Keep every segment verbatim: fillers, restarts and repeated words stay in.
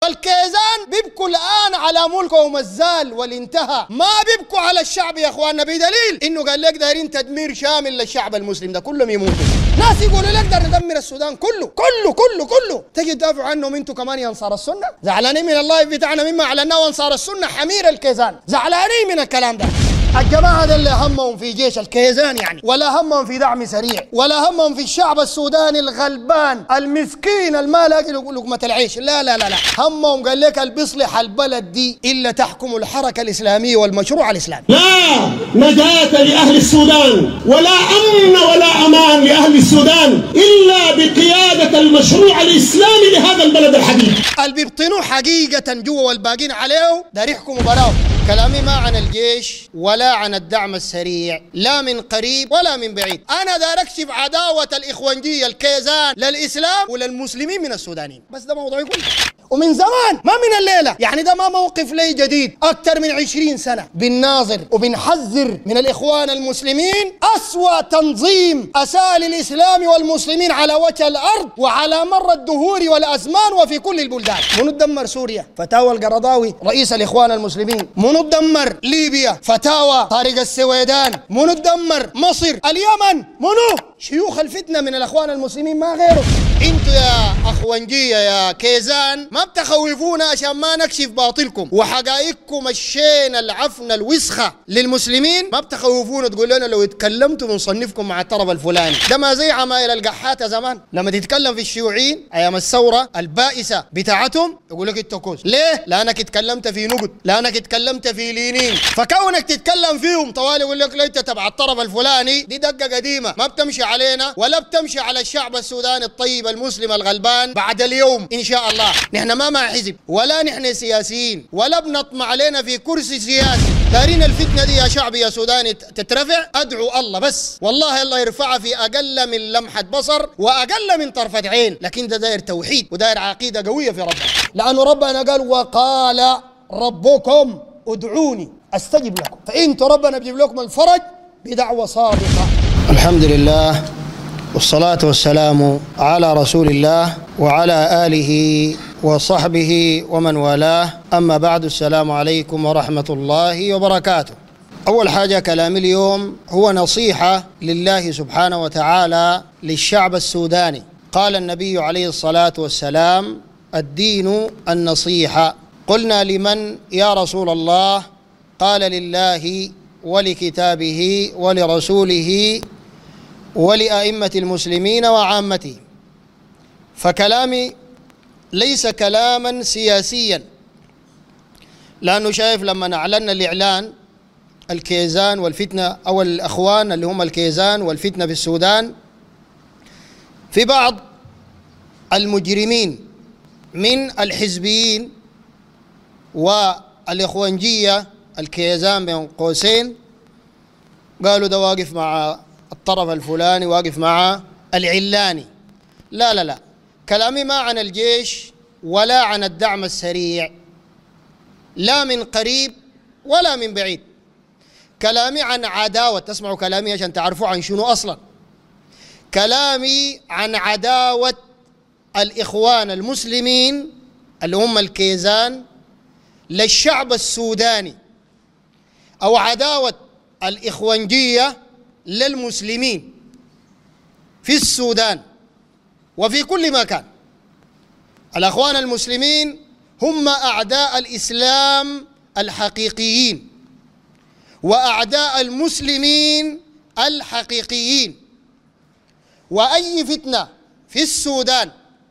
فالكيزان بيبكوا الآن على ملكهم الزال والانتهى، ما بيبكوا على الشعب يا اخواننا، بدليل انه قال لك دايرين تدمير شامل للشعب المسلم ده، كلهم يموتوا. ناس يقولوا لك نقدر ندمر السودان كله كله كله كله، تجي تدافعوا عنهم انتوا كمان يا انصار السنه؟ زعلانين من الله بتاعنا مما اعلناه انصار السنه حمير الكيزان، زعلانين من الكلام ده. الجماعة ده اللي همهم في جيش الكيزان يعني، ولا همهم في دعم سريع، ولا همهم في الشعب السوداني الغلبان المسكين الما لاقي لقمة العيش، لا لا لا لا، همهم قال لك اللي بيصلح البلد دي إلا تحكم الحركة الإسلامية والمشروع الإسلامي. لا نجاة لأهل السودان ولا أمن ولا أمان لأهل السودان إلا بقيادة المشروع الإسلامي لهذا البلد الحبيب. اللي بيبطنوه حقيقة جوا والباقين عليه دار يحكموا براهم. كلامي ما عن الجيش ولا عن الدعم السريع، لا من قريب ولا من بعيد. أنا دار أكشف عداوة الإخوانجية الكيزان للإسلام وللمسلمين من السودانيين، بس ده موضوع يقول ومن زمان ما من الليلة، يعني ده ما موقف لي جديد. أكثر من عشرين سنة بنناظر وبنحذر من الإخوان المسلمين أسوأ تنظيم أسالي الإسلام والمسلمين على وجه الأرض وعلى مر الدهور والأزمان وفي كل البلدان. منو دمر سوريا؟ فتاوى القرضاوي رئيس الإخوان المسلمين. منو دمر ليبيا؟ فتاوى طارق السويدان. منو دمر مصر؟ اليمن. منو؟ شيوخ الفتنة من الإخوان المسلمين ما غيره. انتوا يا اخوانجية يا كيزان ما بتخوفونا عشان ما نكشف باطلكم وحقائقكم الشين العفن الوسخة للمسلمين، ما بتخوفونا تقول لنا لو اتكلمتوا بنصنفكم مع الطرف الفلاني. ده ما زي عمايل القحاتة زمان لما تتكلم في الشيوعيين ايام الثورة البائسة بتاعتهم يقول لك انت كوز. ليه؟ لانك اتكلمت في نقد، لانك اتكلمت في لينين، فكونك تتكلم فيهم طوالي يقول لك لا انت تبع الطرف الفلاني، دي دقة قديمة ما بتمشي علينا ولا بتمشي على الشعب السوداني الطيب المسلم الغلبان. بعد اليوم ان شاء الله نحن ما مع حزب ولا نحن سياسيين ولا بنطمع علينا في كرسي سياسي. دارين الفتنه دي يا شعب يا سوداني تترفع، ادعو الله بس والله الله يرفعها في اقل من لمحه بصر واقل من طرفه عين، لكن ده داير توحيد وداير عقيده قويه في ربنا، لانه ربنا قال وقال ربكم ادعوني استجب لكم، فانتم ربنا بيجيب لكم الفرج بدعوه صادقه. الحمد لله والصلاة والسلام على رسول الله وعلى آله وصحبه ومن والاه، أما بعد، السلام عليكم ورحمة الله وبركاته. أول حاجة كلام اليوم هو نصيحة لله سبحانه وتعالى للشعب السوداني. قال النبي عليه الصلاة والسلام الدين النصيحة. قلنا لمن يا رسول الله؟ قال لله ولكتابه ولرسوله ولأئمة المسلمين وعامته. فكلامي ليس كلاما سياسيا، لأنه شايف لما أعلنا الإعلان الكيزان والفتنة أو الأخوان اللي هم الكيزان والفتنة في السودان، في بعض المجرمين من الحزبيين والإخوانجية الكيزان بين قوسين قالوا ده واقف مع الطرف الفلاني، واقف مع العلاني. لا لا لا، كلامي ما عن الجيش ولا عن الدعم السريع، لا من قريب ولا من بعيد. كلامي عن عداوة، تسمعوا كلامي عشان تعرفوا عن شنو أصلا. كلامي عن عداوة الإخوان المسلمين اللي هم الكيزان للشعب السوداني، أو عداوة الإخوانجية للمسلمين في السودان وفي كل مكان. الأخوان المسلمين هم أعداء الإسلام الحقيقيين وأعداء المسلمين الحقيقيين، وأي فتنة في السودان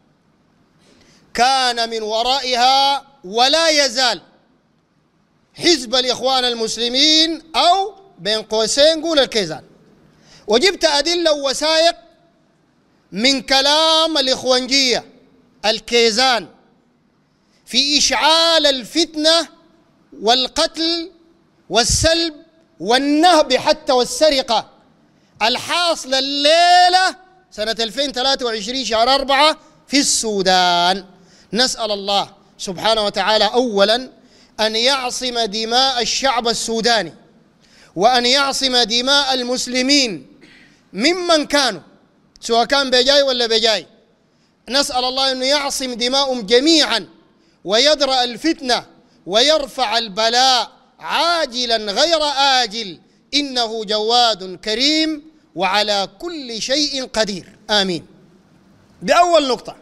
كان من ورائها ولا يزال حزب الإخوان المسلمين أو بين قوسين قول الكيزان. وجبت أدلة ووثائق من كلام الإخوانجية الكيزان في إشعال الفتنة والقتل والسلب والنهب حتى والسرقة الحاصلة الليلة سنة ألفين وثلاثة وعشرين شهر أربعة في السودان. نسأل الله سبحانه وتعالى أولا أن يعصم دماء الشعب السوداني وأن يعصم دماء المسلمين ممن كانوا، سواء كان بجاي ولا بجاي. نسأل الله أنه يعصم دماءهم جميعا ويدرأ الفتنة ويرفع البلاء عاجلا غير آجل، إنه جواد كريم وعلى كل شيء قدير. آمين. بأول نقطة،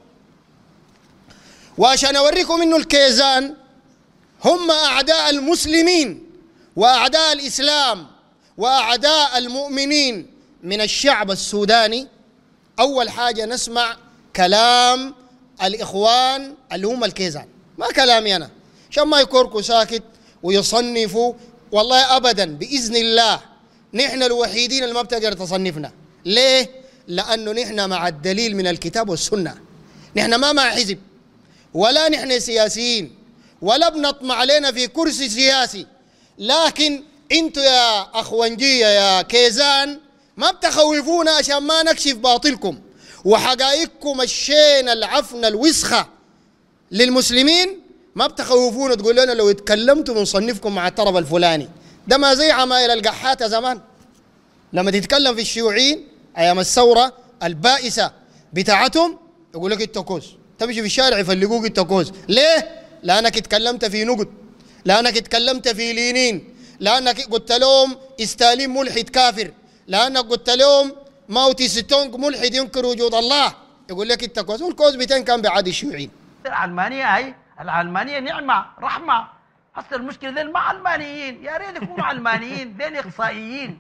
وعشان أوريكم إنه الكيزان هم أعداء المسلمين وأعداء الإسلام وأعداء المؤمنين من الشعب السوداني، أول حاجة نسمع كلام الإخوان اللي هم الكيزان، ما كلامي أنا، عشان ما يكوركوا ساكت ويصنفوا. والله أبدا، بإذن الله نحن الوحيدين اللي ما بتقدر تصنفنا. ليه؟ لأنه نحن مع الدليل من الكتاب والسنة. نحن ما مع حزب ولا نحن سياسيين ولا بنطمع علينا في كرسي سياسي، لكن انتوا يا أخوانجية يا كيزان ما بتخوفونا عشان ما نكشف باطلكم وحقائقكم الشينة العفنة الوسخة للمسلمين. ما بتخوفونا تقول لنا لو اتكلمتوا بنصنفكم مع الطرف الفلاني. ده ما زي عمايل القحاتة زمان لما تتكلم في الشيوعيين أيام الثورة البائسة بتاعتهم، يقول لك التكوز، تمشي في الشارع يفلقوك التكوز. ليه؟ لأنك اتكلمت في نقد، لأنك اتكلمت في لينين، لأنك قلت لهم استالين ملحد كافر، لأنك قلت لهم ماوتي ستونج ملحد ينكر وجود الله، يقول لك التكوز. والكوز بتين كان بعاد الشيوعيين. العلمانية هي العلمانية نعمة رحمة. هسه المشكلة ذيل ما علمانيين، يا ريت يكونوا علمانيين، ذيل إقصائيين.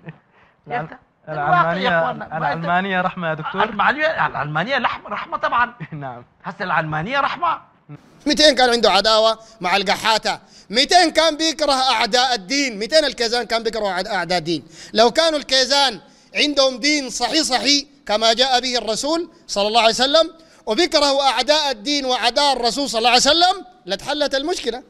العلمانية العلمانية رحمة يا دكتور. العلمانية العلمانية رحمة طبعا. نعم. هسه العلمانية رحمة. مئتين كان عنده عداوة مع القحاتة، مئتين كان بيكره أعداء الدين، مئتين الكيزان كان بيكره أعداء الدين. لو كانوا الكيزان عندهم دين صحيح صحيح كما جاء به الرسول صلى الله عليه وسلم وبيكرهوا أعداء الدين وأعداء الرسول صلى الله عليه وسلم لاتحلت المشكلة.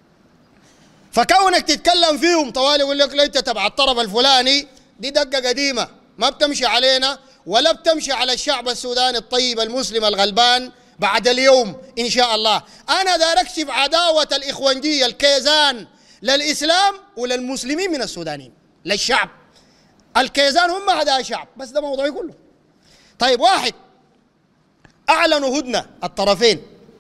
فكونك تتكلم فيهم طوالي يقول لك انت تبع الطرف الفلاني، دي دقة قديمة ما بتمشي علينا ولا بتمشي على الشعب السوداني الطيب المسلم الغلبان بعد اليوم إن شاء الله. أنا داير أكشف عداوة الإخوانجية الكيزان للإسلام وللمسلمين من السودانيين، للشعب. الكيزان هم أعداء الشعب، بس ده موضوعي كله. طيب، واحد، أعلنوا هدنة الطرفين،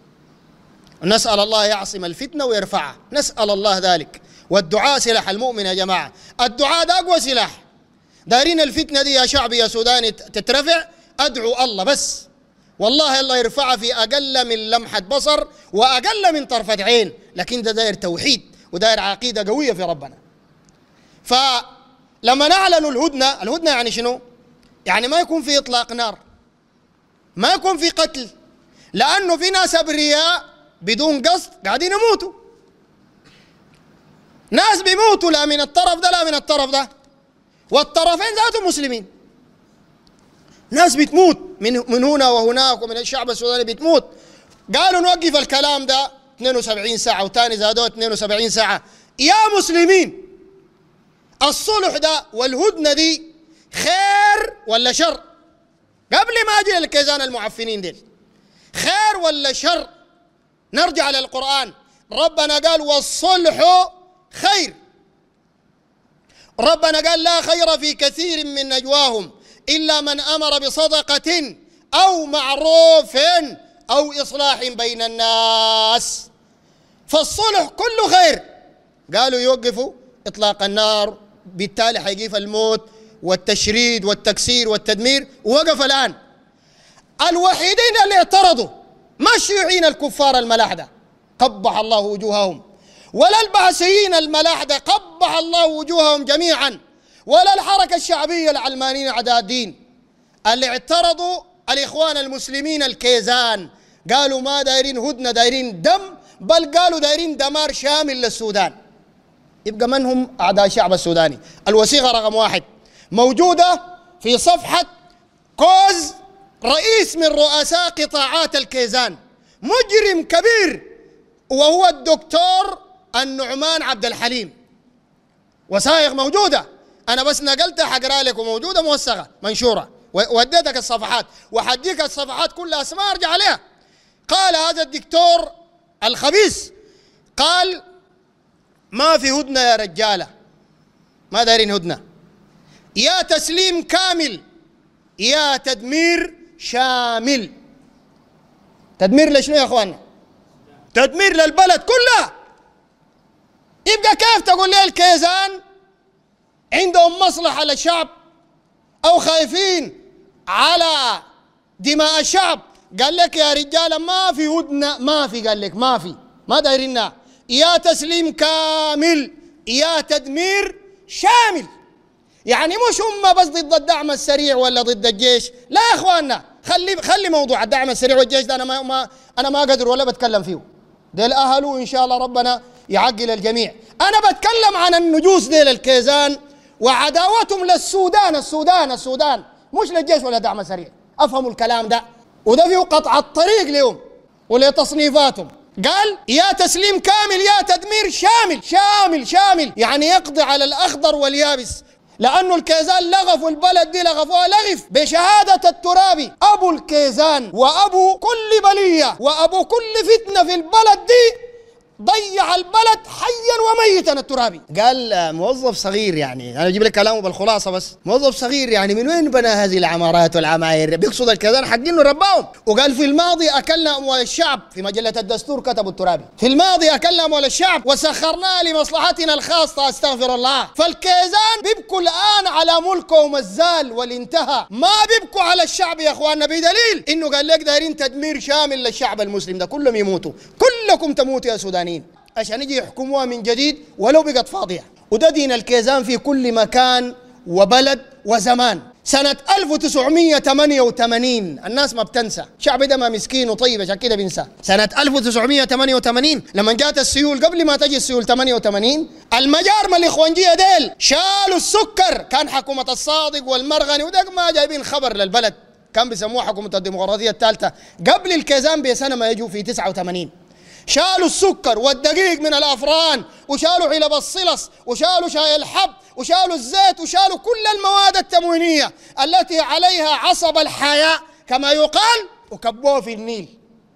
نسأل الله يعصم الفتنة ويرفعها، نسأل الله ذلك. والدعاء سلاح المؤمن يا جماعة، الدعاء ده أقوى سلاح. دارين الفتنة دي يا شعبي يا سوداني تترفع، أدعو الله بس، والله الله يرفعها في أقل من لمحة بصر وأقل من طرفة عين. لكن ده داير توحيد وداير عقيدة قوية في ربنا. فلما نعلنوا الهدنة، الهدنة يعني شنو؟ يعني ما يكون في إطلاق نار، ما يكون في قتل، لأنه في ناس أبرياء بدون قصد قاعدين يموتوا، ناس بيموتوا لا من الطرف ده لا من الطرف ده، والطرفين ذاتهم مسلمين. ناس بتموت من من هنا وهناك ومن الشعب السوداني بتموت. قالوا نوقف الكلام ده اثنين وسبعين ساعة وثاني زادوه اثنين وسبعين ساعة. يا مسلمين، الصلح ده والهدنة دي خير ولا شر؟ قبل ما اجي للكيزان المعفنين ديل، خير ولا شر؟ نرجع للقرآن. ربنا قال والصلح خير. ربنا قال لا خير في كثير من نجواهم إلا من أمر بصدقة أو معروف أو إصلاح بين الناس. فالصلح كله خير. قالوا يوقفوا إطلاق النار، بالتالي حيقف الموت والتشريد والتكسير والتدمير، ووقف الآن. الوحيدين اللي اعترضوا ما الشيوعيين الكفار الملاحدة قبح الله وجوههم، ولا البعثيين الملاحدة قبح الله وجوههم جميعا، ولا الحركة الشعبية العلمانيين أعداء الدين. اللي اعترضوا الإخوان المسلمين الكيزان، قالوا ما دايرين هدنة، دايرين دم، بل قالوا دايرين دمار شامل للسودان. يبقى من هم أعداء الشعب السوداني؟ الوثيقة رقم واحد موجودة في صفحة كوز رئيس من رؤساء قطاعات الكيزان، مجرم كبير، وهو الدكتور النعمان عبد الحليم. وثائق موجودة، أنا بس نقلتها حقرا لكم، موجودة موثقة منشورة، وديتك الصفحات وحديك الصفحات كلها اسماء ارجع عليها. قال هذا الدكتور الخبيث، قال ما في هدنة يا رجالة، ما دارين هدنة، يا تسليم كامل يا تدمير شامل. تدمير لشنو يا اخواننا؟ تدمير للبلد كلها. يبقى كيف تقول لي الكيزان عندهم مصلحة للشعب أو خايفين على دماء الشعب؟ قال لك يا رجال ما في هدنة، ما في، قال لك ما في، ما دايرينها، يا تسليم كامل يا تدمير شامل. يعني مش هم بس ضد الدعم السريع ولا ضد الجيش، لا يا اخواننا، خلي خلي موضوع الدعم السريع والجيش ده انا ما, ما انا ما قادر ولا بتكلم فيه، ديل اهله ان شاء الله ربنا يعقل الجميع. انا بتكلم عن النجوس ديل الكيزان وعداوتهم للسودان، السودان السودان مش للجيش ولا دعم سريع، افهموا الكلام ده، وده فيه قطع الطريق لهم ولتصنيفاتهم. قال يا تسليم كامل يا تدمير شامل، شامل شامل يعني يقضي على الأخضر واليابس، لأنه الكيزان لغفوا البلد دي، لغفوها لغف بشهادة الترابي أبو الكيزان وأبو كل بلية وأبو كل فتنة في البلد دي، ضيع البلد حيا وميتا الترابي. قال موظف صغير، يعني انا اجيب لك كلامه بالخلاصه بس، موظف صغير يعني من وين بنى هذه العمارات والعماير؟ بيقصد الكيزان حقين رباهم. وقال في الماضي اكلنا اموال الشعب، في مجله الدستور كتبوا الترابي، في الماضي اكلنا اموال الشعب وسخرناها لمصلحتنا الخاصه، استغفر الله. فالكيزان بيبكوا الان على ملكهم الزال والانتهى، ما بيبكوا على الشعب يا اخواننا، بدليل انه قال لك دايرين تدمير شامل للشعب المسلم ده، كلهم يموتوا، كلكم تموتوا يا سودانيين عشان يجي يحكموها من جديد ولو بقت فاضية. وده دين الكيزان في كل مكان وبلد وزمان. سنة ألف وتسعمية وثمانية وثمانين الناس ما بتنسى، الشعب ده ما مسكين وطيب عشان كده بينسى. سنة ألف وتسعمية وثمانية وثمانين لما جات السيول، قبل ما تجي السيول ثمانية وثمانين، المجارمة الإخوانجية ديل شالوا السكر، كان حكومة الصادق والمرغني وده ما جايبين خبر للبلد، كان بيسموها حكومة الديمقراطية الثالثة، قبل الكيزان بسنة ما يجوا في تسعة وثمانين. شالوا السكر والدقيق من الأفران، وشالوا علب الصلص، وشالوا شاي الحب، وشالوا الزيت، وشالوا كل المواد التموينية التي عليها عصب الحياة كما يقال، وكبوها في النيل.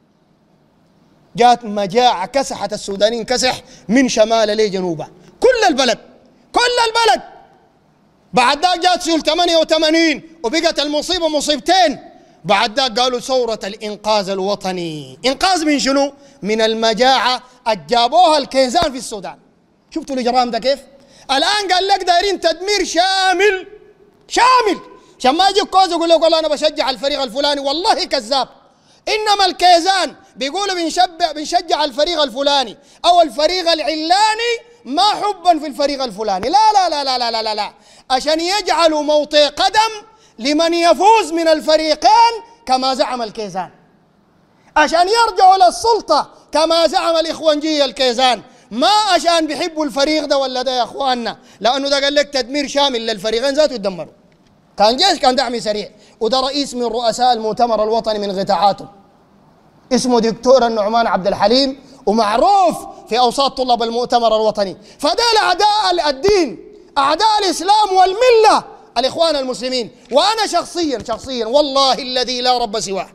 جات مجاعة كسحت السودانيين كسح من شمال لجنوبه، كل البلد كل البلد. بعد ذاك جات سيول ثمانية وثمانين وبقت المصيبة مصيبتين. بعد ذاك قالوا ثورة الإنقاذ الوطني. إنقاذ من شنو؟ من المجاعة جابوها الكيزان في السودان. شفتوا الإجرام ده كيف؟ الآن قال لك دايرين تدمير شامل شامل، عشان ما يجيك كوز يقول لك والله أنا بشجع الفريق الفلاني، والله كذاب. إنما الكيزان بيقولوا بنشجع بنشجع الفريق الفلاني أو الفريق العلاني، ما حبا في الفريق الفلاني، لا لا لا لا لا لا لا، عشان يجعلوا موطئ قدم لمن يفوز من الفريقين كما زعم الكيزان، عشان يرجعوا للسلطة كما زعم الإخوانجية الكيزان، ما عشان بيحبوا الفريق ده ولا ده يا اخواننا، لأنه ده قال لك تدمير شامل للفريقين ذاته يتدمروا. كان جيش كان دعم سريع، وده رئيس من رؤساء المؤتمر الوطني من غتاعاته، اسمه دكتور النعمان عبد الحليم، ومعروف في أوساط طلاب المؤتمر الوطني. فده أعداء الدين، أعداء الإسلام والملة، الإخوان المسلمين. وأنا شخصيا شخصيا والله الذي لا رب سواه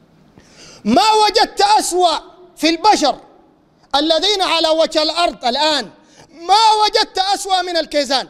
ما وجدت أسوأ في البشر الذين على وجه الأرض الآن، ما وجدت أسوأ من الكيزان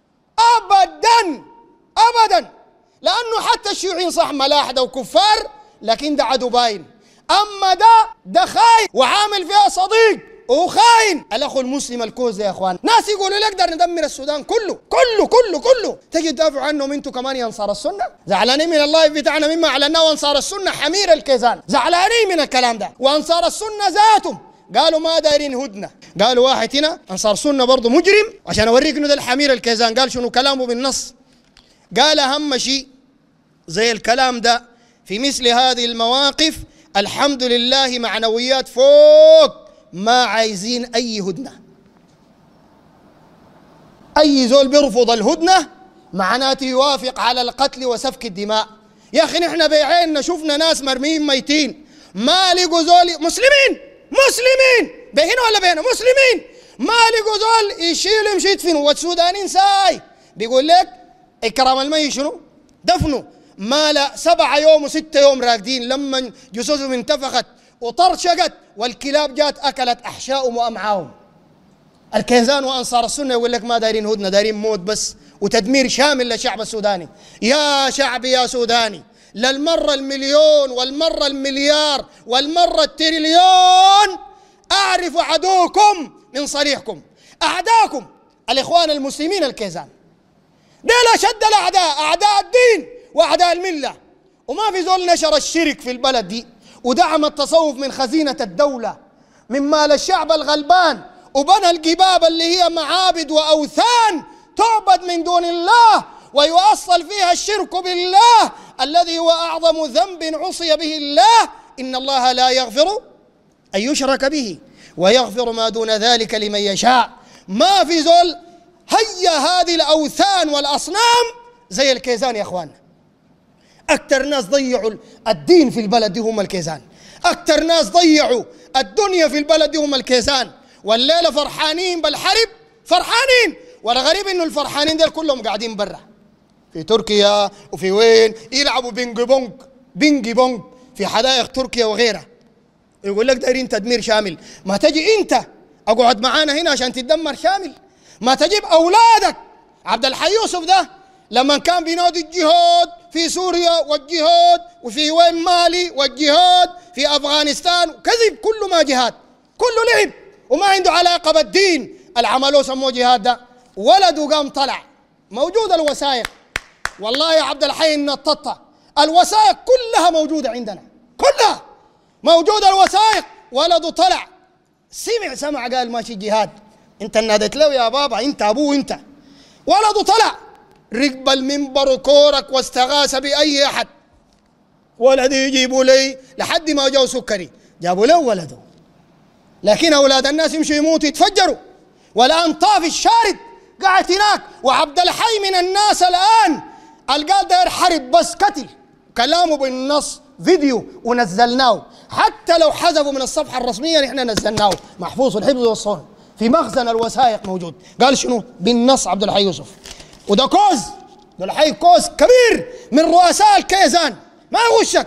أبدا أبدا، لأنه حتى الشيوعيين صح ملاحدة وكفار، لكن ده عدو باين. أما ده ده خاين وعامل فيها صديق وخاين. الأخو المسلم الكوز يا أخوان، ناس يقولوا نقدر ندمر السودان كله كله كله كله، تجي تدافعوا عنهم انتوا كمان يا أنصار السنة؟ زعلانين من الله بتاعنا مما أعلناه أنصار السنة حمير الكيزان، زعلانين من الكلام ده. وأنصار السنة ذاتهم قالوا ما دايرين هدنة. قالوا واحد هنا أنصار سنة برضه مجرم، عشان أوريك إنه ده الحمير الكيزان، قال شنو كلامه بالنص، قال أهم شيء زي الكلام ده في مثل هذه المواقف الحمد لله معنويات فوق، ما عايزين أي هدنة. أي زول بيرفض الهدنة معناته يوافق على القتل وسفك الدماء. يا أخي نحن بعيننا شفنا ناس مرميين ميتين، ما لقوا زول مسلمين مسلمين بهنا ولا بهنا مسلمين، ما لقوا زول يشيل يمشي يدفنوا. والسودانيين ساي بيقول لك إكرام الميت شنو؟ دفنه. ما لا سبعة يوم وستة يوم راقدين، لما جثثهم انتفخت وطرشقت والكلاب جات أكلت أحشائهم وأمعاهم. الكيزان وأنصار السنة يقول لك ما دايرين هدنة، دايرين موت بس وتدمير شامل للشعب السوداني. يا شعب يا سوداني، للمرة المليون والمرة المليار والمرة التريليون أعرف عدوكم من صريحكم. أعداءكم الإخوان المسلمين الكيزان، ديل أشد الأعداء، أعداء الدين وأعداء الملة. وما في زول نشر الشرك في البلد دي ودعم التصوف من خزينة الدولة من مال الشعب الغلبان، وبنى الجباب اللي هي معابد وأوثان تعبد من دون الله ويؤصل فيها الشرك بالله الذي هو أعظم ذنب عصي به الله. إن الله لا يغفر أن يشرك به ويغفر ما دون ذلك لمن يشاء. ما في زول هيا هذه الأوثان والأصنام زي الكيزان يا أخواننا. أكثر ناس ضيعوا الدين في البلد دي هم الكيزان، أكثر ناس ضيعوا الدنيا في البلد دي هم الكيزان. والليلة فرحانين بالحرب، فرحانين، والغريب إنه الفرحانين دول كلهم قاعدين برا في تركيا وفي وين يلعبوا بينج بونج بينج بونج في حدائق تركيا وغيرها. يقول لك دايرين تدمير شامل. ما تجي أنت أقعد معانا هنا عشان تدمر شامل؟ ما تجيب أولادك. عبد الحي يوسف ده لما كان بينادي الجهاد في سوريا والجهاد وفي وين مالي والجهاد في أفغانستان، كذب، كله ما جهاد، كله لعب وما عنده علاقة بالدين. العملوا سموه جهاد ده ولده قام طلع موجود الوثائق. والله يا عبد الحي إن التطة الوثائق كلها موجودة عندنا، كلها موجودة الوثائق. ولده طلع سمع سمع قال ماشي جهاد. انت ناديت له يا بابا، انت ابوه انت. ولده طلع ركب المنبر كورك واستغاث بأي أحد. ولدي يجيبوا لي لحد ما جاءوا سكري جابوا له ولده. لكن أولاد الناس يمشوا يموتوا يتفجروا. والآن طافي الشارد قاعد هناك. وعبد الحي من الناس الآن القال داير حرب بس قتل، كلامه بالنص فيديو ونزلناه، حتى لو حذفوا من الصفحة الرسمية نحن نزلناه محفوظ الحفظ والصون في مخزن الوثائق موجود. قال شنو بالنص عبد الحي يوسف. وده كوز، عبد الحي كوز كبير من رؤساء الكيزان ما يغشك.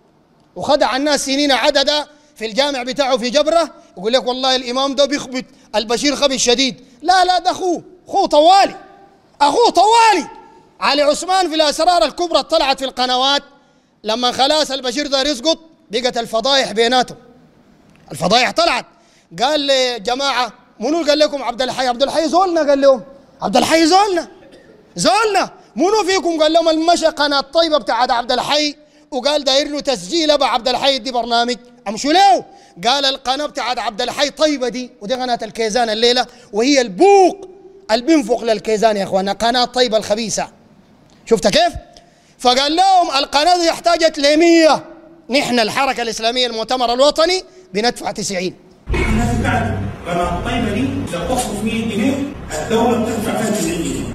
وخدع الناس سنين عددا في الجامع بتاعه في جبرة، يقول لك والله الإمام ده بيخبط البشير خبط شديد. لا لا ده أخوه، أخوه طوالي، أخوه طوالي. علي عثمان في الأسرار الكبرى طلعت في القنوات لما خلاص البشير ده يسقط بقت الفضايح بيناتهم. الفضايح طلعت. قال لي جماعة منو قال لكم عبد الحي؟ عبد الحي زولنا. قال لهم عبد الحي زولنا زولنا. منو فيكم قال لهم المشى قناة طيبة بتاعت عبد الحي وقال داير له تسجيل ابا عبد الحي دي برنامج امشوا له. قال القناة بتاعت عبد الحي طيبة دي، ودي قناة الكيزان الليلة، وهي البوق اللي بينفق للكيزان يا اخوانا، قناة طيبة الخبيثة. شفت كيف؟ فقال لهم القناة دي احتاجت ل مية، نحن الحركة الإسلامية المؤتمر الوطني بندفع تسعين. الناس بتاعت قناة طيبة دي لو تصرف مية جنيه الدولة بتدفع فيها تسعين جنيه.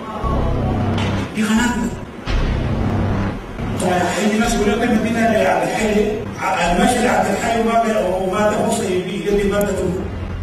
دي قناتنا. هيجي ناس يقول لك انت بنا يا عبد الحي المشي لعبد الحي وما تخص يقدم مادته.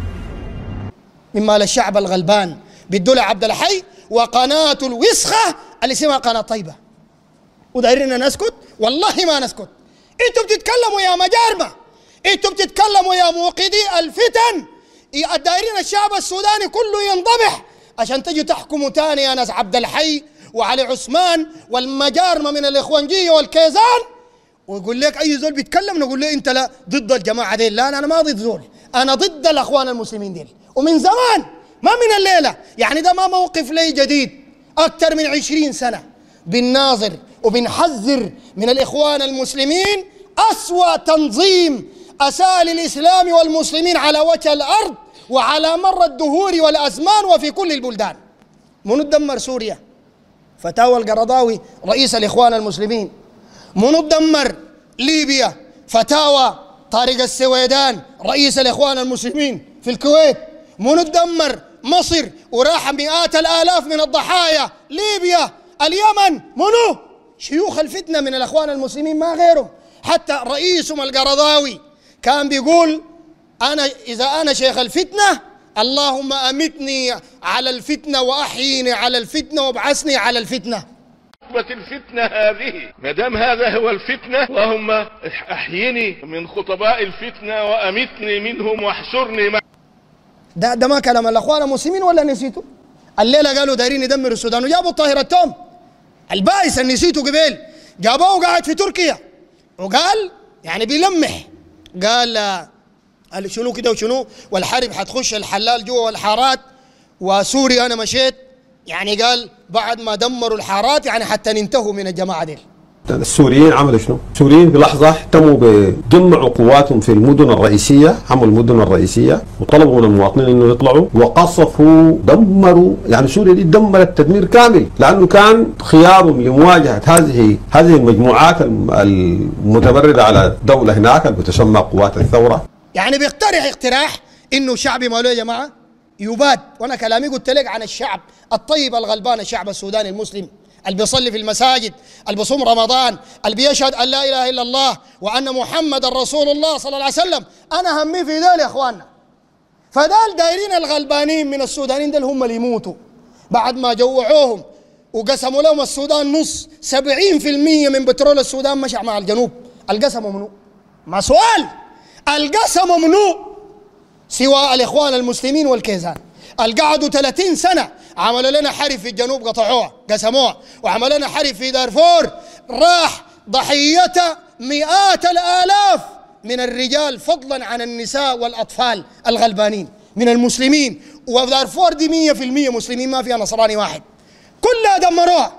مما للشعب الغلبان بالدولة عبد الحي وقناة الوسخة اللي اسمها قناة طيبة. ودايرين نسكت؟ والله ما نسكت. انتوا بتتكلموا يا مجارمة، انتوا بتتكلموا يا موقدي الفتن، دايرين الشعب السوداني كله ينضبح عشان تجي تحكموا تاني يا ناس عبد الحي وعلي عثمان والمجارمة من الإخوانجية والكيزان. ويقول لك أي زول بيتكلم نقول له أنت لا ضد الجماعة ديل. لا أنا ما ضد زول، أنا ضد الأخوان المسلمين ديل ومن زمان، ما من الليلة. يعني ده ما موقف لي جديد، أكثر من عشرين سنة بنناظر وبنحذر من الإخوان المسلمين أسوأ تنظيم أسال الإسلام والمسلمين على وجه الأرض وعلى مر الدهور والأزمان وفي كل البلدان. منو دمر سوريا؟ فتاوى القرضاوي رئيس الإخوان المسلمين. منو دمر ليبيا؟ فتاوى طارق السويدان رئيس الإخوان المسلمين في الكويت. منو دمر مصر وراح مئات الآلاف من الضحايا؟ ليبيا، اليمن. منو؟ شيوخ الفتنة من الإخوان المسلمين ما غيرهم. حتى رئيسهم القرضاوي كان بيقول أنا إذا أنا شيخ الفتنة اللهم أمتني على الفتنة وأحييني على الفتنة وابعثني على الفتنة. الفتنة هذه ما دام هذا هو الفتنة، اللهم أحييني من خطباء الفتنة وأمتني منهم واحشرني مع. ده ده ما كلام الأخوان المسلمين ولا نسيته؟ الليلة قالوا دايرين يدمروا السودان وجابوا الطاهر التوم البائس اللي نسيته قبل، جابوه قاعد في تركيا وقال يعني بيلمح، قال قال شنو كده وشنو، والحرب حتخش الحلال جوا والحارات، وسوري انا مشيت. يعني قال بعد ما دمروا الحارات يعني حتى ننتهوا من الجماعه دي. السوريين عملوا شنو؟ السوريين في لحظه اهتموا بجمعوا قواتهم في المدن الرئيسيه، عملوا المدن الرئيسيه وطلبوا من المواطنين انه يطلعوا وقصفوا دمروا، يعني سوريا دي دمرت تدمير كامل، لانه كان خيارهم لمواجهه هذه هذه المجموعات المتمرده على الدوله هناك اللي تسمى قوات الثوره. يعني بيقترح اقتراح انه شعبي ماله يا جماعه يباد، وانا كلامي قلت لك عن الشعب الطيب الغلبان، الشعب السوداني المسلم اللي بيصلي في المساجد، اللي بيصوم رمضان، اللي بيشهد ان لا اله الا الله وان محمد رسول الله صلى الله عليه وسلم. انا همي في ذلك يا اخواننا. فدال دايرين الغلبانين من السودانيين دول هم اللي يموتوا بعد ما جوعوهم وقسموا لهم السودان نص. سبعين في المية من بترول السودان مشى مع الجنوب. القسم منو؟ ما سؤال، القسم منو؟ سوى الاخوان المسلمين والكيزان. القعدوا ثلاثين سنة عملوا لنا حرب في الجنوب، قطعوها قسموها، وعملوا لنا حرب في دارفور راح ضحيتها مئات الالاف من الرجال فضلا عن النساء والاطفال الغلبانين من المسلمين. ودارفور دي مية في المية مسلمين، ما فيها نصراني واحد، كلها دمروها.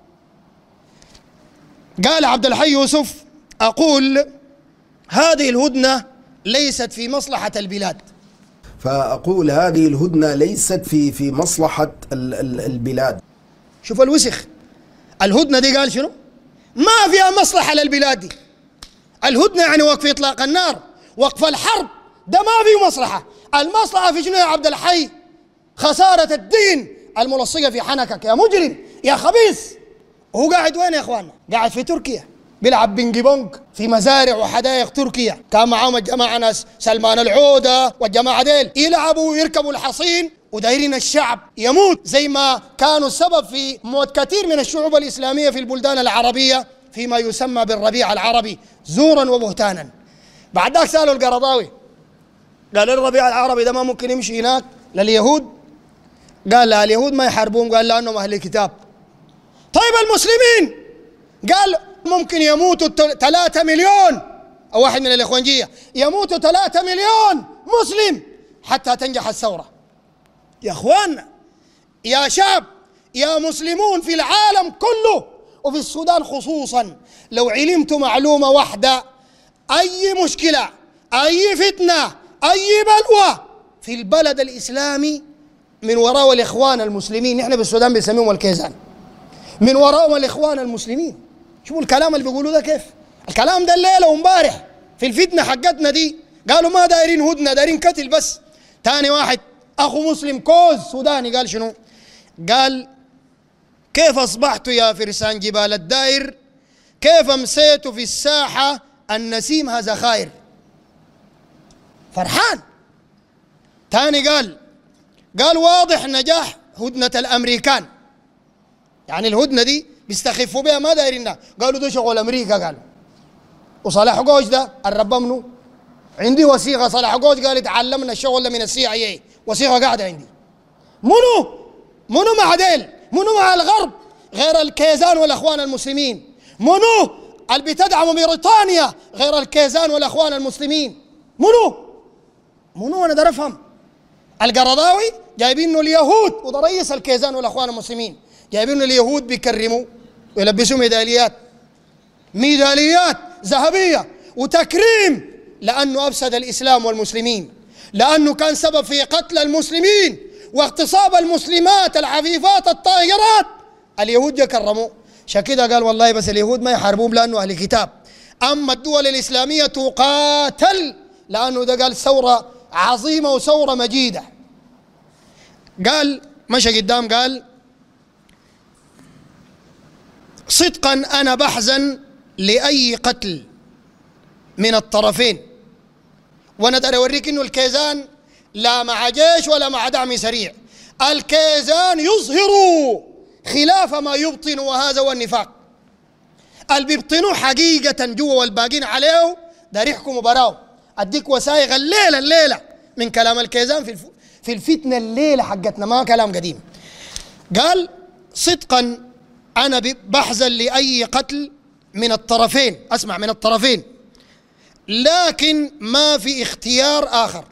قال عبد الحي يوسف: اقول هذه الهدنة ليست في مصلحة البلاد. فأقول هذه الهدنة ليست في في مصلحة ال ال البلاد. شوف الوسخ، الهدنة دي قال شنو؟ ما فيها مصلحة للبلاد دي. الهدنة يعني وقف إطلاق النار، وقف الحرب، ده ما فيه مصلحة. المصلحة في شنو يا عبد الحي؟ خسارة الدين الملصقة في حنكك يا مجرم يا خبيث. وهو قاعد وين يا اخواننا؟ قاعد في تركيا بيلعب بينج بونج في مزارع وحدائق تركيا. كان معاهم الجماعه ناس سلمان العوده والجماعه ديل يلعبوا ويركبوا الحصين ودايرين الشعب يموت، زي ما كانوا السبب في موت كثير من الشعوب الاسلاميه في البلدان العربيه فيما يسمى بالربيع العربي زورا وبهتانا. بعد ذاك سالوا القرضاوي قال الربيع العربي ده ما ممكن يمشي هناك لليهود؟ قال لا، اليهود ما يحاربون، قال لانهم اهل الكتاب. طيب المسلمين؟ قال ممكن يموتوا ثلاثة مليون، او واحد من الاخوانجيه يموتوا ثلاثة مليون مسلم حتى تنجح الثوره. يا اخواننا، يا شعب، يا مسلمون في العالم كله وفي السودان خصوصا، لو علمتوا معلومه واحده، اي مشكله، اي فتنه، اي بلوى في البلد الاسلامي من وراء الاخوان المسلمين، نحن بالسودان بنسميهم الكيزان، من وراءهم الاخوان المسلمين. شوفوا الكلام اللي بيقولوا ده كيف، الكلام ده الليله وامبارح في الفتنه حقتنا دي قالوا ما دايرين هدنه، دايرين قتل بس. ثاني واحد اخو مسلم كوز سوداني قال شنو؟ قال كيف اصبحت يا فرسان جبال الدائر، كيف امسيت في الساحه النسيم هذا خير. فرحان. ثاني قال قال واضح نجاح هدنه الامريكان، يعني الهدنه دي بيستخفوا بها ما دايرينها، قالوا ده شغل امريكا. قالوا وصلاح جوج ده الرب منه عندي وثيقه، صلاح جوج قال تعلمنا الشغل ده من السي اي اي، وثيقه قاعده عندي. منو منو مع ديل؟ منو مع الغرب غير الكيزان والاخوان المسلمين؟ منو اللي بتدعم بريطانيا غير الكيزان والاخوان المسلمين؟ منو منو انا ده افهم. القرضاوي جايبينه اليهود، وده رئيس الكيزان والاخوان المسلمين، جايبينه اليهود بيكرموا ويلبسوا ميداليات ميداليات ذهبيه وتكريم، لانه افسد الاسلام والمسلمين، لانه كان سبب في قتل المسلمين واغتصاب المسلمات العفيفات الطاهرات. اليهود جا كرموه، عشان كده قال والله بس اليهود ما يحاربون لانه اهل كتاب، اما الدول الاسلاميه تقاتل لانه ده قال ثوره عظيمه وثوره مجيده. قال مشى قدام قال صدقا انا بحزن لاي قتل من الطرفين، وانا اقدر اوريك انه الكيزان لا مع جيش ولا مع دعم سريع، الكيزان يظهروا خلاف ما يبطن، وهذا هو النفاق. اللي بيبطنوا حقيقه جوا والباقين عليه دار يحكموا براو. اديك وثائق الليله الليله من كلام الكيزان في في الفتنه الليله حقتنا، ما كلام قديم. قال صدقا انا بحزن لاي قتل من الطرفين، اسمع من الطرفين، لكن ما في اختيار آخر.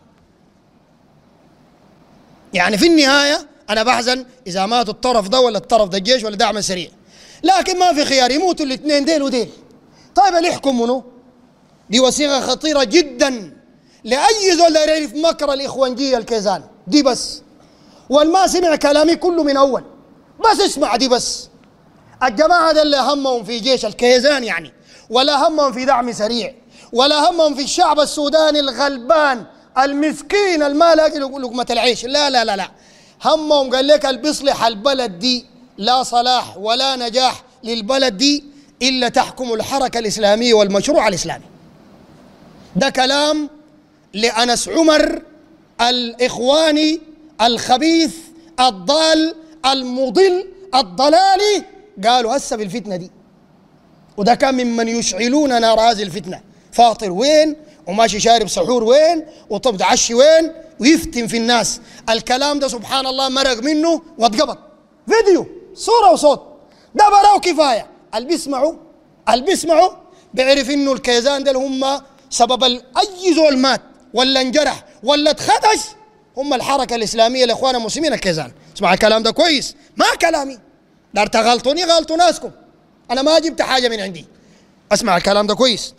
يعني في النهاية أنا بحزن إذا مات الطرف ده ولا الطرف ده، الجيش ولا دعم السريع، لكن ما في خيار، يموتوا الاثنين ديل وديل. طيب اللي يحكم منه؟ دي وثيقة خطيرة جدا لأي زول يعرف مكر الإخوانجية الكيزان دي بس. والما سمع كلامي كله من أول، بس اسمع دي بس. الجماعة ده اللي همهم في جيش الكيزان يعني، ولا همهم في دعم سريع، ولا همهم في الشعب السوداني الغلبان المسكين الما لاقي لقمة العيش، لا لا لا لا، همهم قال لك اللي بيصلح البلد دي لا صلاح ولا نجاح للبلد دي إلا تحكم الحركة الإسلامية والمشروع الإسلامي. ده كلام لأنس عمر الإخواني الخبيث الضال المضل الضلالي، قالوا هسه في الفتنة دي. وده كان ممن يشعلون نار هذه الفتنة. فاطر وين وماشي شارب سحور وين وطب تعشي وين ويفتن في الناس. الكلام ده سبحان الله مرق منه واتقبض فيديو صورة وصوت. ده براو كفاية. اللي بيسمعوا اللي بيسمعوا بيعرف انه الكيزان ده هم سبب اي زول مات ولا انجرح ولا اتخدش هم الحركة الإسلامية الإخوان المسلمين الكيزان. اسمع الكلام ده كويس، ما كلامي. دار تغلطوني غلطوا ناسكم، أنا ما جبت حاجة من عندي. اسمع الكلام ده كويس.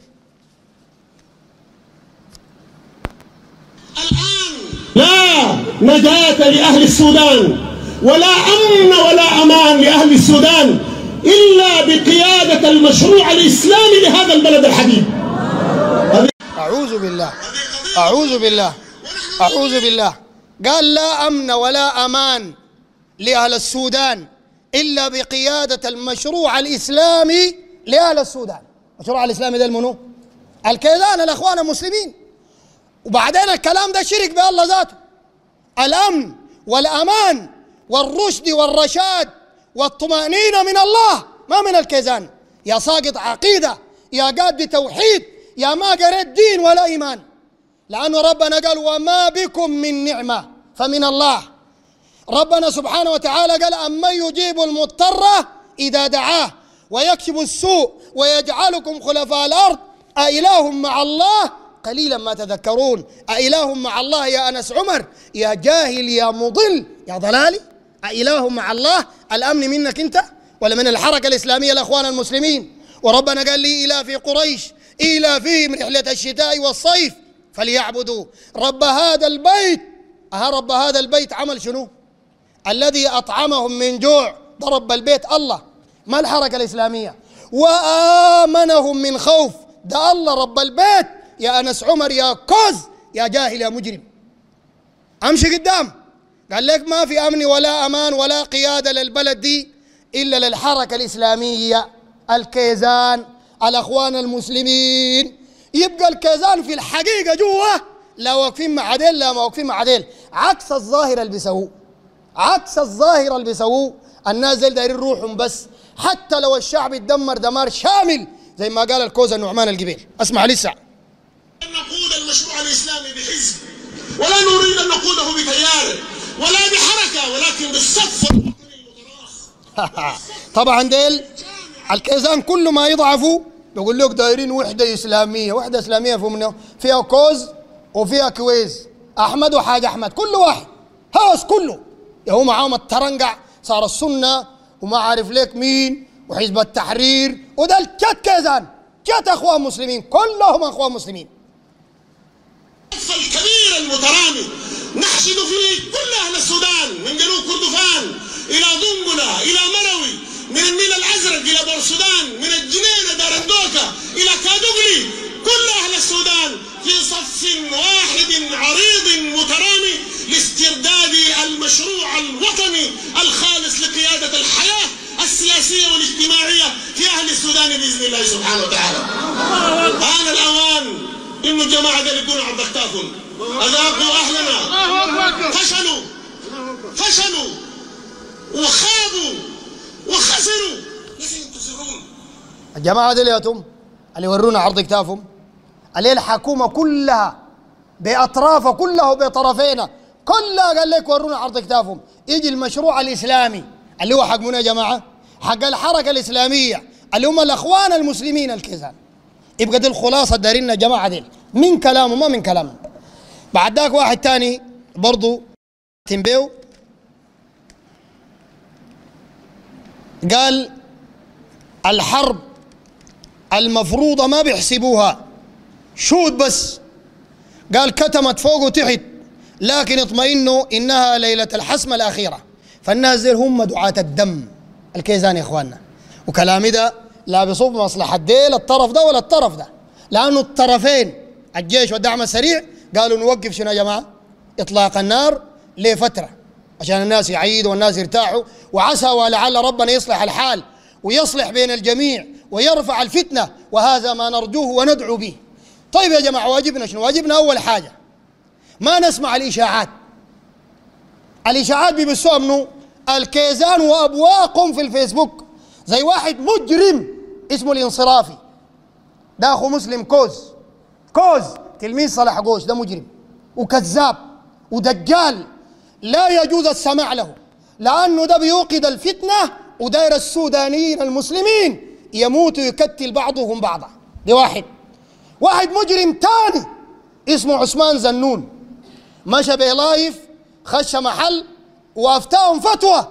الآن لا نجاة لأهل السودان ولا أمن ولا أمان لأهل السودان إلا بقيادة المشروع الإسلامي لهذا البلد الحبيب. أعوذ بالله أعوذ بالله أعوذ بالله. قال لا أمن ولا أمان لأهل السودان إلا بقيادة المشروع الإسلامي لأهل السودان. المشروع الإسلامي ده المنو؟ الكيزان الأخوان المسلمين. وبعدين الكلام ده شرك بالله ذاته. الأمن والأمان والرشد والرشاد والطمأنينة من الله، ما من الكيزان. يا ساقط عقيدة، يا قاد توحيد، يا ما قريت دين ولا إيمان. لأنه ربنا قال وما بكم من نعمة فمن الله. ربنا سبحانه وتعالى قال أمن يجيب المضطر إذا دعاه ويكشف السوء ويجعلكم خلفاء الأرض أإله مع الله قليلا ما تذكرون. أإله مع الله يا أنس عمر، يا جاهل يا مضل يا ضلالي. أإله مع الله؟ الأمن منك أنت ولا من الحركة الإسلامية الأخوان المسلمين؟ وربنا قال لي إلى في قريش إلى فيهم رحلة الشتاء والصيف فليعبدوا رب هذا البيت. أها رب هذا البيت عمل شنو؟ الذي أطعمهم من جوع. ده رب البيت الله، ما الحركة الإسلامية. وآمنهم من خوف، ده الله رب البيت. يا أنس عمر يا كوز يا جاهل يا مجرم. أمشي قدام. قال لك ما في أمن ولا أمان ولا قيادة للبلد دي إلا للحركة الإسلامية الكيزان الأخوان المسلمين. يبقى الكيزان في الحقيقة جوا لا واقفين مع عديل لا ما واقفين مع عديل، عكس الظاهرة اللي بيسووه، عكس الظاهرة اللي بيسووه. الناس دي دايرين روحهم بس، حتى لو الشعب يتدمر دمار شامل زي ما قال الكوز النعمان القبيل. اسمع لسه. نقود المشروع الإسلامي بحزب ولا نريد أن نقوده بتيار ولا بحركة، ولكن بالصف الوطني المتراخ. طبعا ديل الكيزان كل ما يضعفوا بيقول لك دايرين وحدة إسلامية. وحدة إسلامية فيها فيها كوز وفيها كويز، أحمد وحاج أحمد، كل واحد هوس كله. يا هو معاهم الترنقع صار السنة وما عارف ليك مين وحزب التحرير، وده الجت كيزان جت أخوان مسلمين، كلهم أخوان مسلمين. الصف الكبير المترامي نحشد فيه كل أهل السودان من جنوب كردفان إلى ضنقلة إلى مروي، من النيل الأزرق إلى بورسودان، من الجنينة دار الدوكة إلى كادوغلي، كل أهل السودان في صف واحد عريض مترامي لاسترداد المشروع الوطني الخالص لقيادة الحياة السياسية والاجتماعية في أهل السودان بإذن الله سبحانه وتعالى. آن الأوان إنه الجماعة دول يكونوا عند أكتافهم. أذاقوا أهلنا، فشلوا فشلوا وخابوا وخسروا، لكن ينتصرون. الجماعة دول ياتهم اللي يورونا عرض كتافهم، اللي الحكومة كلها بأطرافها كلها وبطرفينا كلها قال لك ورونا عرض كتافهم. يجي المشروع الإسلامي اللي هو حق منو يا جماعة؟ حق الحركة الإسلامية اللي هم الأخوان المسلمين الكيزان. يبقى دي الخلاصة دارين يا جماعة ديل من كلامه ما من كلامه. بعد ذاك واحد تاني برضو تنبيو قال الحرب المفروضة ما بيحسبوها شوت بس، قال كتمت فوق وتحت لكن اطمئنوا إنها ليلة الحسمة الأخيرة. فالناس ديل هم دعاة الدم الكيزان يا إخواننا، وكلامي ده لا بيصب مصلحة ديل الطرف ده ولا الطرف ده، لأنه الطرفين الجيش والدعم السريع قالوا نوقف شنو يا جماعة؟ إطلاق النار لفترة عشان الناس يعيدوا والناس يرتاحوا، وعسى ولعل ربنا يصلح الحال ويصلح بين الجميع ويرفع الفتنة، وهذا ما نرجوه وندعو به. طيب يا جماعة واجبنا شنو؟ واجبنا أول حاجة ما نسمع الإشاعات. الإشاعات بيبثوها منو؟ الكيزان وأبواقهم في الفيسبوك، زي واحد مجرم اسمه الانصرافي، ده أخو مسلم كوز كوز تلميذ صلاح قوش، ده مجرم وكذاب ودجال لا يجوز السماع له، لأنه ده بيوقد الفتنة وداير السودانيين المسلمين يموتوا يكتل بعضهم بعضا. دي واحد. واحد مجرم تاني اسمه عثمان زنون مشى بلايف خش محل وافتاهم فتوى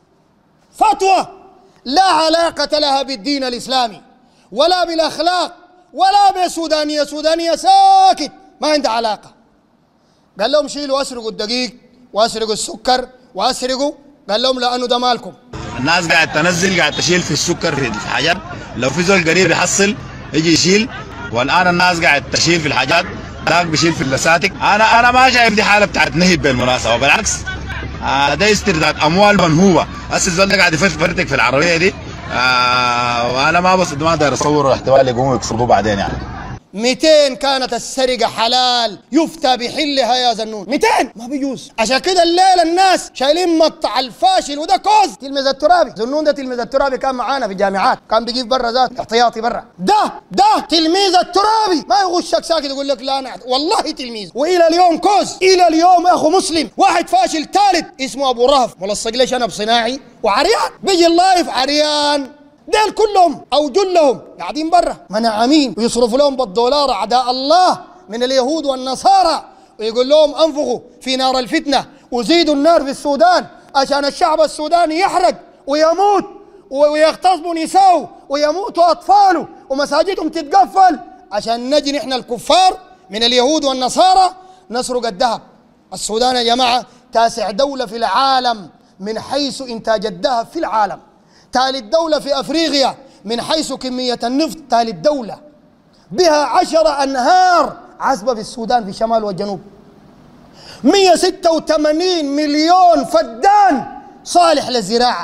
فتوى لا علاقة لها بالدين الإسلامي ولا بالأخلاق ولا بسودانية. سودانية ساكت ما عندها علاقة. قال لهم شيلوا أسرقوا الدقيق وأسرقوا السكر وأسرقوا، قال لهم لأنه ده مالكم. الناس قاعد تنزل قاعد تشيل في السكر في الحاجات، لو في زول قريب يحصل يجي يشيل، والآن الناس قاعد تشيل في الحاجات، ذاك بيشيل في اللساتك. أنا أنا ما شايف دي حالة بتاعت نهب بالمناسبة، بالعكس آه ده استرداد أموال منهوبة. هسه الزول ده قاعد يفرتك في العربية دي آه وأنا ما بس ما أقدر أصور احتمال يقوموا يقصدوه بعدين يعني. مئتين كانت السرقة حلال يفتى بحلها يا زنون، مئتين ما بيجوز. عشان كده الليلة الناس شايلين مقطع الفاشل، وده كوز تلميذ الترابي. زنون ده تلميذ الترابي كان معانا في الجامعات، كان بيجيب برا ذات احتياطي برا. ده ده تلميذ الترابي ما يغشك ساكت يقول لك لا أنا والله تلميذ، وإلى اليوم كوز. إلى اليوم أخو مسلم واحد فاشل ثالث اسمه أبو رهف ملصق لي شنب صناعي وعريان، بيجي اللايف عريان. ديل كلهم أو جلهم قاعدين برا منعمين ويصرفوا لهم بالدولار أعداء الله من اليهود والنصارى، ويقول لهم أنفخوا في نار الفتنة وزيدوا النار في السودان عشان الشعب السوداني يحرق ويموت ويغتصبوا نساءه ويموتوا أطفاله ومساجدهم تتقفل عشان نجي نحن الكفار من اليهود والنصارى نسرق الذهب. السودان يا جماعة تاسع دولة في العالم من حيث إنتاج الذهب في العالم، ثالث دولة في أفريقيا من حيث كمية النفط، ثالث دولة بها عشر أنهار عذبة في السودان في الشمال والجنوب، مئة وستة وثمانين مليون فدان صالح للزراعة،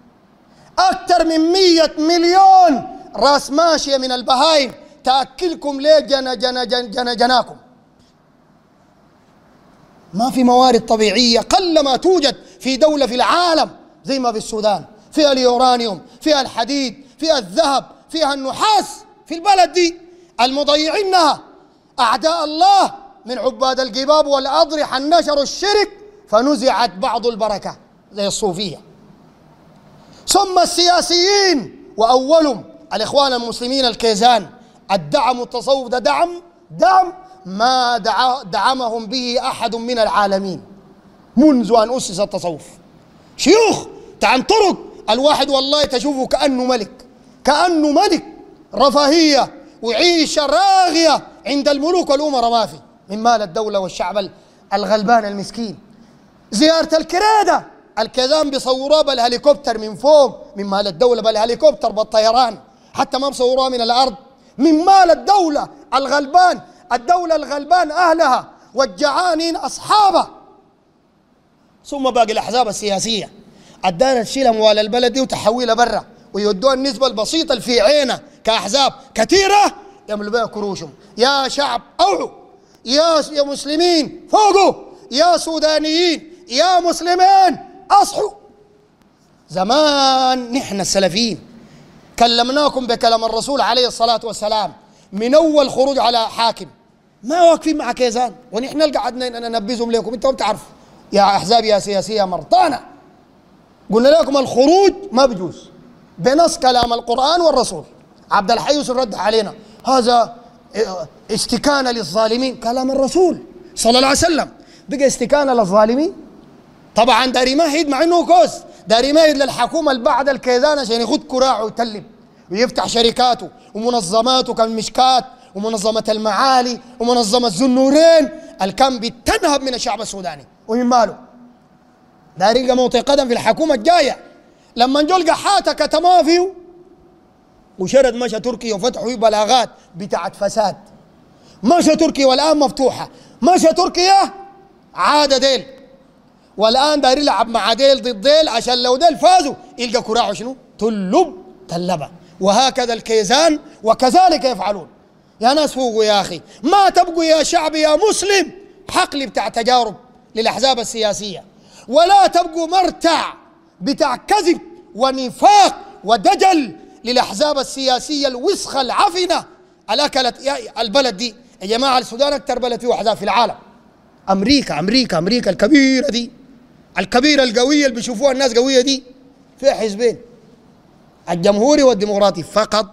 أكثر من مئة مليون راس ماشية من البهايم تأكلكم ليه جنا جنا جنا جنا جناكم. ما في موارد طبيعية قلما توجد في دولة في العالم زي ما في السودان، فيها اليورانيوم، فيها الحديد، فيها الذهب، فيها النحاس. في البلد دي المضيعينها أعداء الله من عباد القباب والأضرحة نشروا الشرك فنزعت بعض البركة زي الصوفية. ثم السياسيين وأولهم الإخوان المسلمين الكيزان الدعم التصوف ده دعم دعم ما دع دعمهم به أحد من العالمين منذ أن أسس التصوف. شيوخ تعن طرق الواحد والله تشوفه كأنه ملك، كأنه ملك، رفاهية وعيشة راغية عند الملوك والأمراء ما في من مال الدولة والشعب الغلبان المسكين. زيارة الكريدة الكيزان بيصوروها بالهليكوبتر من فوق من مال الدولة، بالهليكوبتر بالطيران، حتى ما بصوروها من الأرض من مال الدولة الغلبان، الدولة الغلبان أهلها والجعانين أصحابها. ثم باقي الأحزاب السياسية الدار تشيل أموال البلد دي وتحولها برا ويودوها النسبة البسيطة اللي في عينها كأحزاب كثيرة يعملوا بها كروشهم. يا شعب أوعوا، يا يا مسلمين فوقوا، يا سودانيين يا مسلمين أصحوا. زمان نحن السلفيين كلمناكم بكلام الرسول عليه الصلاة والسلام من أول خروج على حاكم ما واقفين مع كيزان، ونحن اللي قعدنا ننبذهم لكم انتم بتعرفوا يا أحزاب يا سياسية مرطانة. قلنا لكم الخروج ما بجوز بنص كلام القرآن والرسول. عبد الحي يوسف رد علينا هذا استكانة للظالمين. كلام الرسول صلى الله عليه وسلم بقى استكانة للظالمين. طبعا داري يمهد مع انه كوس، داري يمهد للحكومة اللي بعد الكيزان عشان يخد كراعه ويتلب ويفتح شركاته ومنظماته كالمشكات ومنظمة المعالي ومنظمة ذو النورين اللي كان بتنهب من الشعب السوداني ومن ماله. داري يلقى موطئ قدم في الحكومة الجاية. لما نجول قحاته كتما فيه وشرد مشى تركيا وفتحوا بلاغات بتاعت فساد. مشى تركيا والآن مفتوحة، مشى تركيا عاد ديل، والآن داير يلعب مع ديل ضد ديل عشان لو ديل فازوا يلقى كراعه شنو؟ تلب تلبة. وهكذا الكيزان وكذلك يفعلون. يا ناس فوقوا يا أخي، ما تبقوا يا شعب يا مسلم حقل بتاع تجارب للأحزاب السياسية، ولا تبقوا مرتع بتاع كذب ونفاق ودجل للأحزاب السياسية الوسخة العفنة اللي أكلت البلد دي. يا جماعة السودان أكثر بلد فيه أحزاب في العالم. أمريكا أمريكا أمريكا الكبيرة دي، الكبيرة القوية اللي بيشوفوها الناس قوية دي، فيها حزبين، الجمهوري والديمقراطي فقط.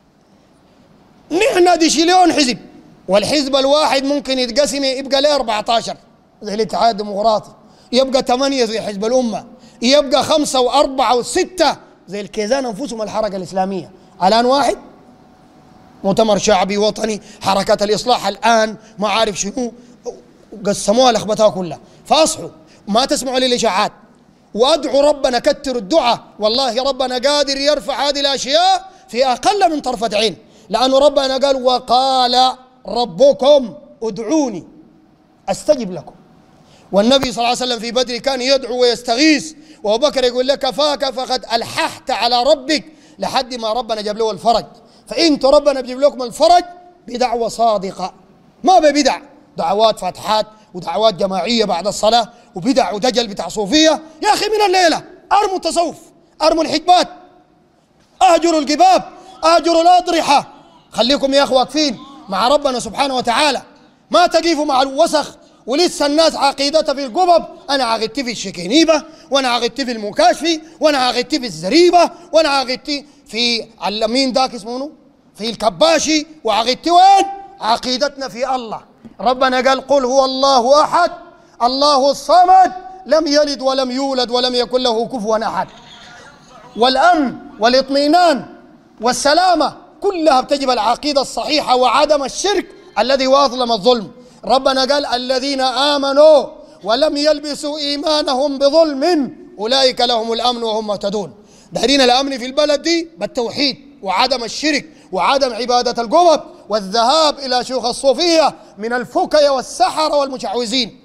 نحن دي شيلون حزب، والحزب الواحد ممكن يتقسم يبقى له أربعة عشر زي الاتحاد الديمقراطي، يبقى ثمانية زي حزب الأمة، يبقى خمسة وأربعة وستة زي الكيزان أنفسهم الحركة الإسلامية. الآن واحد مؤتمر شعبي وطني، حركة الإصلاح الآن ما عارف شنو، قسموها لخبتها كلها. فأصحوا ما تسمعوا للإشاعات، وأدعوا ربنا كتروا الدعاء. والله ربنا قادر يرفع هذه الأشياء في أقل من طرفة عين، لأنه ربنا قال وقال ربكم ادعوني أستجب لكم. والنبي صلى الله عليه وسلم في بدر كان يدعو ويستغيث، وأبو بكر يقول لك كفاك فقد ألححت على ربك، لحد ما ربنا جاب له الفرج. فإنتوا ربنا بيجيب لكم الفرج بدعوة صادقة، ما ببدع دعوات فتحات ودعوات جماعية بعد الصلاة وبدع ودجل بتاع صوفية. يا أخي من الليلة أرموا التصوف، أرموا الحجبات، أهجروا القباب، أهجروا الأضرحة. خليكم يا أخي واقفين مع ربنا سبحانه وتعالى، ما تقيفوا مع الوسخ. ولسه الناس عقيدتها في القبب، أنا عقيدتي في الشكينيبة، وأنا عقيدتي في المكاشفي، وأنا عقيدتي في الزريبة، وأنا عقيدتي في مين ذاك اسمه في الكباشي، وعقيدتي وين؟ عقيدتنا في الله. ربنا قال قل هو الله أحد الله الصمد لم يلد ولم يولد ولم يكن له كفوا أحد. والأمن والاطمئنان والسلامة كلها بتجب العقيدة الصحيحة وعدم الشرك الذي واظلم الظلم. ربنا قال الذين آمنوا ولم يلبسوا إيمانهم بظلم أولئك لهم الأمن وهم مهتدون. دارين الأمن في البلد دي بالتوحيد وعدم الشرك وعدم عبادة القبب والذهاب إلى شيوخ الصوفية من الفكية والسحرة والمشعوذين.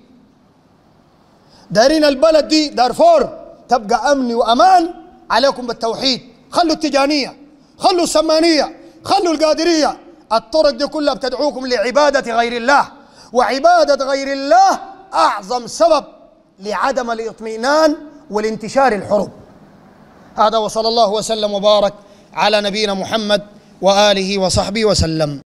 دارين البلد دي دارفور تبقى أمن وأمان عليكم بالتوحيد. خلوا التجانية، خلوا السمانية، خلوا القادرية، الطرق دي كلها بتدعوكم لعبادة غير الله، وعبادة غير الله أعظم سبب لعدم الاطمئنان والانتشار الحروب. هذا وصلى الله وسلم وبارك على نبينا محمد وآله وصحبه وسلم.